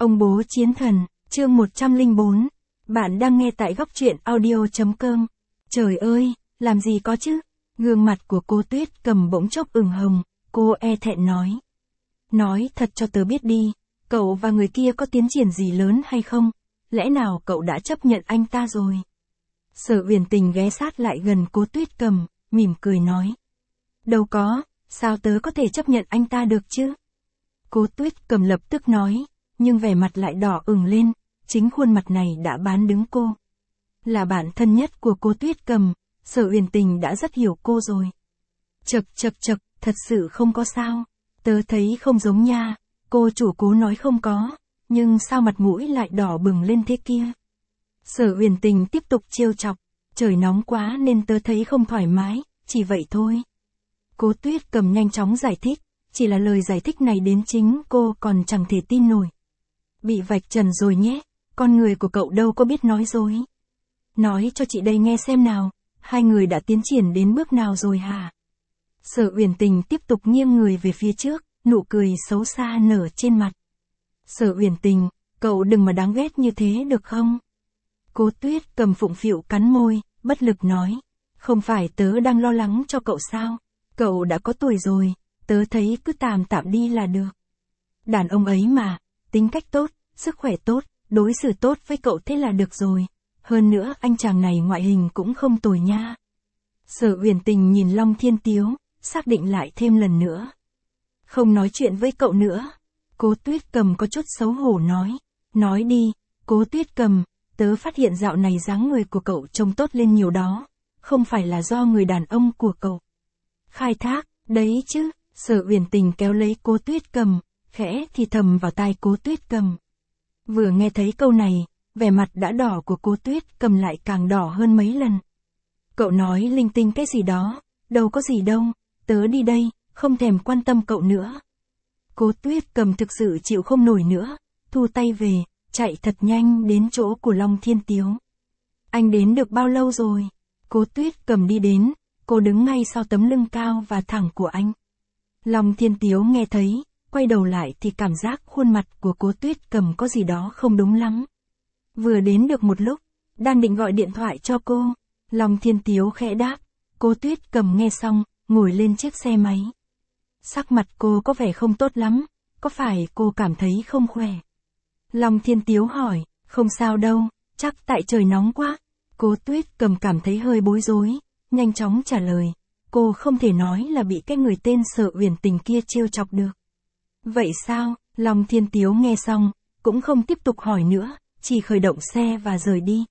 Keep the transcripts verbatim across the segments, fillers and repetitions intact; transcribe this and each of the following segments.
Ông bố chiến thần, chương một trăm lẻ bốn. Bạn đang nghe tại góc truyện audio chấm com. Trời ơi, làm gì có chứ? Gương mặt của cô Tuyết Cầm bỗng chốc ửng hồng, cô e thẹn nói. Nói thật cho tớ biết đi, cậu và người kia có tiến triển gì lớn hay không? Lẽ nào cậu đã chấp nhận anh ta rồi? Sở Uyển Tình ghé sát lại gần cô Tuyết Cầm, mỉm cười nói. Đâu có, sao tớ có thể chấp nhận anh ta được chứ? Cô Tuyết Cầm lập tức nói, nhưng vẻ mặt lại đỏ ửng lên, chính khuôn mặt này đã bán đứng cô. Là bạn thân nhất của cô Tuyết Cầm, Sở Uyển Tình đã rất hiểu cô rồi. Chậc chậc chậc, thật sự không có sao, tớ thấy không giống nha, cô chủ cố nói không có, nhưng sao mặt mũi lại đỏ bừng lên thế kia? Sở Uyển Tình tiếp tục trêu chọc, trời nóng quá nên tớ thấy không thoải mái, chỉ vậy thôi. Cô Tuyết Cầm nhanh chóng giải thích, chỉ là lời giải thích này đến chính cô còn chẳng thể tin nổi. Bị vạch trần rồi nhé, con người của cậu đâu có biết nói dối. Nói cho chị đây nghe xem nào, hai người đã tiến triển đến bước nào rồi hả? Sở Uyển Tình tiếp tục nghiêng người về phía trước, nụ cười xấu xa nở trên mặt. Sở Uyển Tình, cậu đừng mà đáng ghét như thế được không? Cô Tuyết Cầm phụng phịu cắn môi, bất lực nói. Không phải tớ đang lo lắng cho cậu sao? Cậu đã có tuổi rồi, tớ thấy cứ tạm tạm đi là được. Đàn ông ấy mà, tính cách tốt, sức khỏe tốt, đối xử tốt với cậu thế là được rồi. Hơn nữa anh chàng này ngoại hình cũng không tồi nha. Sở Uyển Tình nhìn Long Thiên Tiếu, xác định lại thêm lần nữa. Không nói chuyện với cậu nữa. Cô Tuyết Cầm có chút xấu hổ nói. Nói đi, cô Tuyết Cầm, tớ phát hiện dạo này dáng người của cậu trông tốt lên nhiều đó. Không phải là do người đàn ông của cậu khai thác, đấy chứ. Sở Uyển Tình kéo lấy cô Tuyết Cầm, khẽ thì thầm vào tai cô Tuyết Cầm. Vừa nghe thấy câu này, vẻ mặt đã đỏ của cô Tuyết Cầm lại càng đỏ hơn mấy lần. Cậu nói linh tinh cái gì đó, đâu có gì đâu, tớ đi đây, không thèm quan tâm cậu nữa. Cô Tuyết Cầm thực sự chịu không nổi nữa, thu tay về, chạy thật nhanh đến chỗ của Long Thiên Tiếu. Anh đến được bao lâu rồi? Cô Tuyết Cầm đi đến, cô đứng ngay sau tấm lưng cao và thẳng của anh. Long Thiên Tiếu nghe thấy, quay đầu lại thì cảm giác khuôn mặt của cô Tuyết Cầm có gì đó không đúng lắm. Vừa đến được một lúc, đang định gọi điện thoại cho cô, Long Thiên Tiếu khẽ đáp, cô Tuyết Cầm nghe xong, ngồi lên chiếc xe máy. Sắc mặt cô có vẻ không tốt lắm, có phải cô cảm thấy không khỏe? Long Thiên Tiếu hỏi, không sao đâu, chắc tại trời nóng quá. Cô Tuyết Cầm cảm thấy hơi bối rối, nhanh chóng trả lời, cô không thể nói là bị cái người tên Sở Uyển Tình kia trêu chọc được. Vậy sao? Long Thiên Tiếu nghe xong, cũng không tiếp tục hỏi nữa, chỉ khởi động xe và rời đi.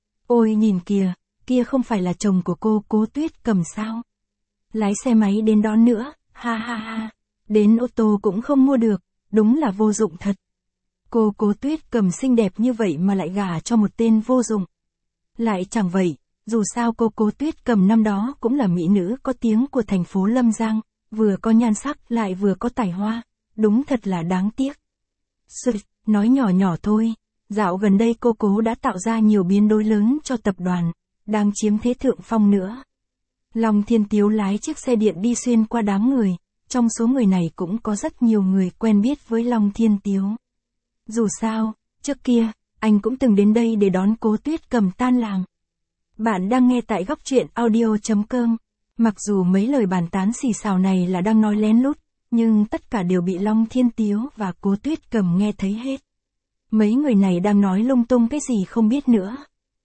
Ôi nhìn kìa, kia không phải là chồng của cô Cố Tuyết Cầm sao? Lái xe máy đến đón nữa, ha ha ha, đến ô tô cũng không mua được, đúng là vô dụng thật. Cô Cố Tuyết Cầm xinh đẹp như vậy mà lại gả cho một tên vô dụng. Lại chẳng vậy, dù sao cô Cố Tuyết Cầm năm đó cũng là mỹ nữ có tiếng của thành phố Lâm Giang, vừa có nhan sắc lại vừa có tài hoa, đúng thật là đáng tiếc. Sụt, nói nhỏ nhỏ thôi, dạo gần đây cô Cố đã tạo ra nhiều biến đổi lớn cho tập đoàn, đang chiếm thế thượng phong nữa. Long Thiên Tiếu lái chiếc xe điện đi xuyên qua đám người, trong số người này cũng có rất nhiều người quen biết với Long Thiên Tiếu. Dù sao, trước kia, anh cũng từng đến đây để đón Cố Tuyết Cầm tan làm. Bạn đang nghe tại góc truyện audio chấm com. Mặc dù mấy lời bàn tán xì xào này là đang nói lén lút, nhưng tất cả đều bị Long Thiên Tiếu và Cố Tuyết Cầm nghe thấy hết. Mấy người này đang nói lung tung cái gì không biết nữa.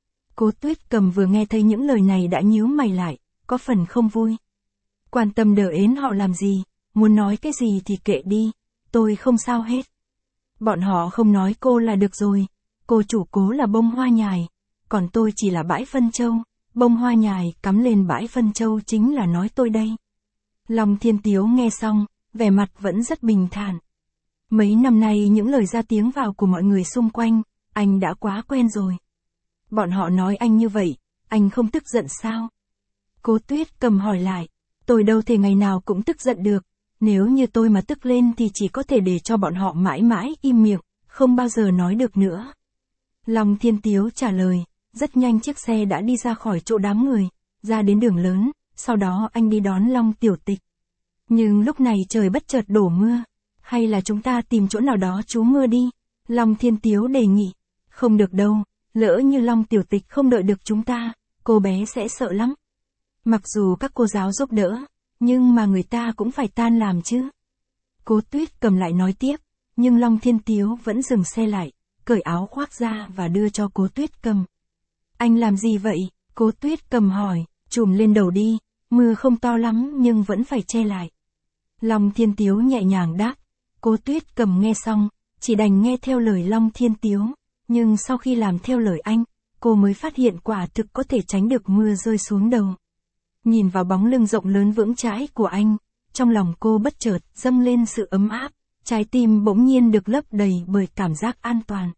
Cố Tuyết Cầm vừa nghe thấy những lời này đã nhíu mày lại, có phần không vui. Quan tâm đờ ến họ làm gì, muốn nói cái gì thì kệ đi, tôi không sao hết. Bọn họ không nói cô là được rồi, cô chủ Cố là bông hoa nhài, còn tôi chỉ là bãi phân châu, bông hoa nhài cắm lên bãi phân châu chính là nói tôi đây. Long Thiên Tiếu nghe xong, vẻ mặt vẫn rất bình thản. Mấy năm nay những lời ra tiếng vào của mọi người xung quanh, anh đã quá quen rồi. Bọn họ nói anh như vậy, anh không tức giận sao? Cố Tuyết Cầm hỏi lại, tôi đâu thể ngày nào cũng tức giận được, nếu như tôi mà tức lên thì chỉ có thể để cho bọn họ mãi mãi im miệng, không bao giờ nói được nữa. Long Thiên Tiếu trả lời, rất nhanh chiếc xe đã đi ra khỏi chỗ đám người, ra đến đường lớn, sau đó anh đi đón Long Tiểu Tịch. Nhưng lúc này trời bất chợt đổ mưa, hay là chúng ta tìm chỗ nào đó trú mưa đi, Long Thiên Tiếu đề nghị. Không được đâu, lỡ như Long tiểu tịch không đợi được chúng ta, cô bé sẽ sợ lắm. Mặc dù các cô giáo giúp đỡ, nhưng mà người ta cũng phải tan làm chứ. Cố Tuyết Cầm lại nói tiếp, nhưng Long Thiên Tiếu vẫn dừng xe lại, cởi áo khoác ra và đưa cho Cố Tuyết Cầm. Anh làm gì vậy? Cố Tuyết Cầm hỏi, trùm lên đầu đi, mưa không to lắm nhưng vẫn phải che lại. Long Thiên Tiếu nhẹ nhàng đáp. Cố Tuyết Cầm nghe xong, chỉ đành nghe theo lời Long Thiên Tiếu, nhưng sau khi làm theo lời anh, cô mới phát hiện quả thực có thể tránh được mưa rơi xuống đầu. Nhìn vào bóng lưng rộng lớn vững chãi của anh, trong lòng cô bất chợt dâng lên sự ấm áp, trái tim bỗng nhiên được lấp đầy bởi cảm giác an toàn.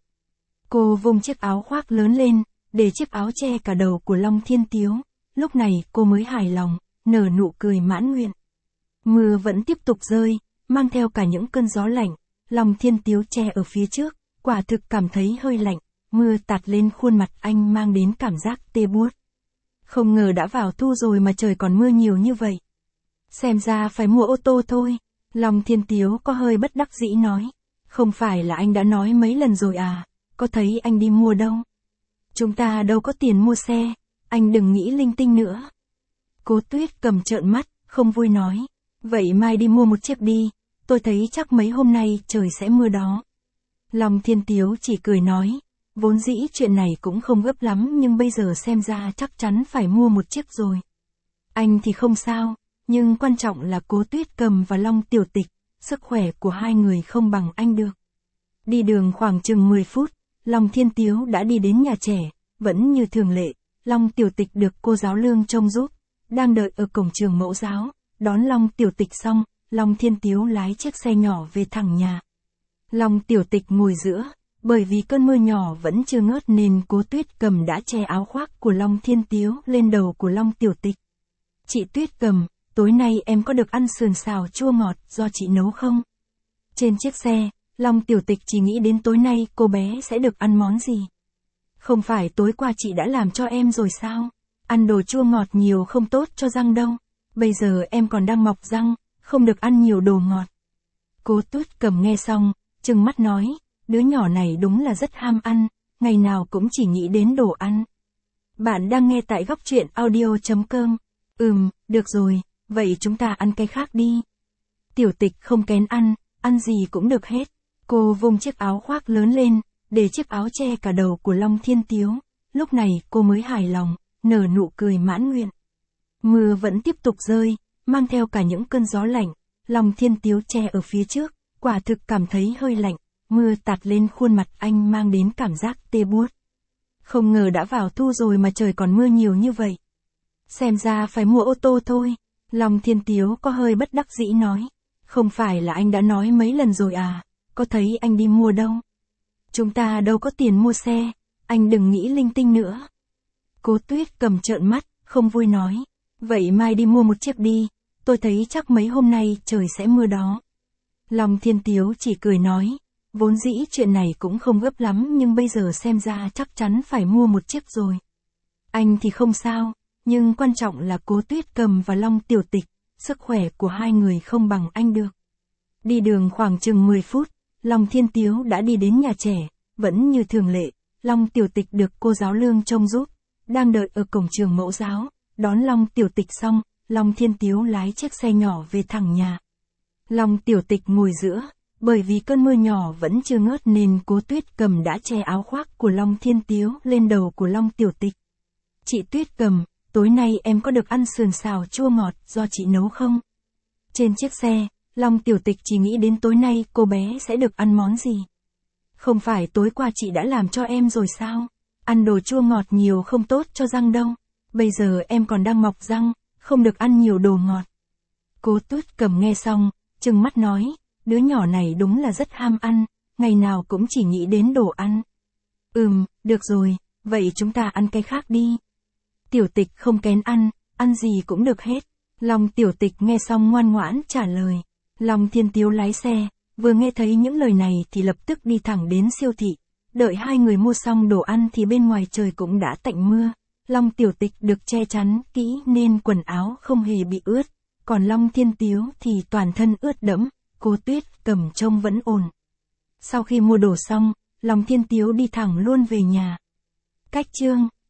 Cô vung chiếc áo khoác lớn lên, để chiếc áo che cả đầu của Long Thiên Tiếu, lúc này cô mới hài lòng, nở nụ cười mãn nguyện. Mưa vẫn tiếp tục rơi, mang theo cả những cơn gió lạnh, Long Thiên Tiếu che ở phía trước, quả thực cảm thấy hơi lạnh, mưa tạt lên khuôn mặt anh mang đến cảm giác tê buốt. Không ngờ đã vào thu rồi mà trời còn mưa nhiều như vậy. Xem ra phải mua ô tô thôi, Long Thiên Tiếu có hơi bất đắc dĩ nói. Không phải là anh đã nói mấy lần rồi à, có thấy anh đi mua đâu. Chúng ta đâu có tiền mua xe, anh đừng nghĩ linh tinh nữa. Cố Tuyết Cầm trợn mắt, không vui nói. Vậy mai đi mua một chiếc đi, tôi thấy chắc mấy hôm nay trời sẽ mưa đó. Long Thiên Tiếu chỉ cười nói. Vốn dĩ chuyện này cũng không gấp lắm nhưng bây giờ xem ra chắc chắn phải mua một chiếc rồi. Anh thì không sao, nhưng quan trọng là Cố Tuyết Cầm và Long tiểu tịch, sức khỏe của hai người không bằng anh được. Đi đường khoảng chừng mười phút, Long Thiên Tiếu đã đi đến nhà trẻ, vẫn như thường lệ, Long tiểu tịch được cô giáo Lương trông giúp, đang đợi ở cổng trường mẫu giáo, đón Long tiểu tịch xong, Long Thiên Tiếu lái chiếc xe nhỏ về thẳng nhà. Long tiểu tịch ngồi giữa, bởi vì cơn mưa nhỏ vẫn chưa ngớt nên Cố Tuyết Cầm đã che áo khoác của Long Thiên Tiếu lên đầu của Long tiểu tịch. Chị Tuyết Cầm, tối nay em có được ăn sườn xào chua ngọt do chị nấu không? Trên chiếc xe, Long tiểu tịch chỉ nghĩ đến tối nay cô bé sẽ được ăn món gì. Không phải tối qua chị đã làm cho em rồi sao? Ăn đồ chua ngọt nhiều không tốt cho răng đâu. Bây giờ em còn đang mọc răng, không được ăn nhiều đồ ngọt. Cố Tuyết Cầm nghe xong, trừng mắt nói, đứa nhỏ này đúng là rất ham ăn, ngày nào cũng chỉ nghĩ đến đồ ăn. Bạn đang nghe tại góc truyện audio chấm com. Ừm, được rồi, vậy chúng ta ăn cái khác đi. Tiểu tịch không kén ăn, ăn gì cũng được hết. Cô vung chiếc áo khoác lớn lên, để chiếc áo che cả đầu của Long Thiên Tiếu, lúc này cô mới hài lòng, nở nụ cười mãn nguyện. Mưa vẫn tiếp tục rơi, mang theo cả những cơn gió lạnh, Long Thiên Tiếu che ở phía trước, quả thực cảm thấy hơi lạnh, mưa tạt lên khuôn mặt anh mang đến cảm giác tê buốt. Không ngờ đã vào thu rồi mà trời còn mưa nhiều như vậy. Xem ra phải mua ô tô thôi, Long Thiên Tiếu có hơi bất đắc dĩ nói. Không phải là anh đã nói mấy lần rồi à, có thấy anh đi mua đâu. Chúng ta đâu có tiền mua xe, anh đừng nghĩ linh tinh nữa. Cố Tuyết Cầm trợn mắt, không vui nói. Vậy mai đi mua một chiếc đi, tôi thấy chắc mấy hôm nay trời sẽ mưa đó. Long Thiên Tiếu chỉ cười nói. Vốn dĩ chuyện này cũng không gấp lắm nhưng bây giờ xem ra chắc chắn phải mua một chiếc rồi. Anh thì không sao, nhưng quan trọng là Cố Tuyết Cầm và Long tiểu tịch, sức khỏe của hai người không bằng anh được. Đi đường khoảng chừng mười phút, Long Thiên Tiếu đã đi đến nhà trẻ, vẫn như thường lệ, Long tiểu tịch được cô giáo Lương trông giúp, đang đợi ở cổng trường mẫu giáo, đón Long tiểu tịch xong, Long Thiên Tiếu lái chiếc xe nhỏ về thẳng nhà. Long tiểu tịch ngồi giữa, bởi vì cơn mưa nhỏ vẫn chưa ngớt nên Cố Tuyết Cầm đã che áo khoác của Long Thiên Tiếu lên đầu của Long tiểu tịch. Chị Tuyết Cầm, tối nay em có được ăn sườn xào chua ngọt do chị nấu không? Trên chiếc xe, Long tiểu tịch chỉ nghĩ đến tối nay cô bé sẽ được ăn món gì. Không phải tối qua chị đã làm cho em rồi sao? Ăn đồ chua ngọt nhiều không tốt cho răng đâu. Bây giờ em còn đang mọc răng, không được ăn nhiều đồ ngọt. Cố Tuyết Cầm nghe xong, trừng mắt nói. Đứa nhỏ này đúng là rất ham ăn, ngày nào cũng chỉ nghĩ đến đồ ăn. Ừm, được rồi, vậy chúng ta ăn cái khác đi. Tiểu tịch không kén ăn, ăn gì cũng được hết. Long tiểu tịch nghe xong ngoan ngoãn trả lời. Long Thiên Tiếu lái xe, vừa nghe thấy những lời này thì lập tức đi thẳng đến siêu thị. Đợi hai người mua xong đồ ăn thì bên ngoài trời cũng đã tạnh mưa. Long tiểu tịch được che chắn kỹ nên quần áo không hề bị ướt. Còn Long Thiên Tiếu thì toàn thân ướt đẫm. Cố Tuyết Cầm trông vẫn ổn. Sau khi mua đồ xong, Lòng Thiên Tiếu đi thẳng luôn về nhà. Cách chương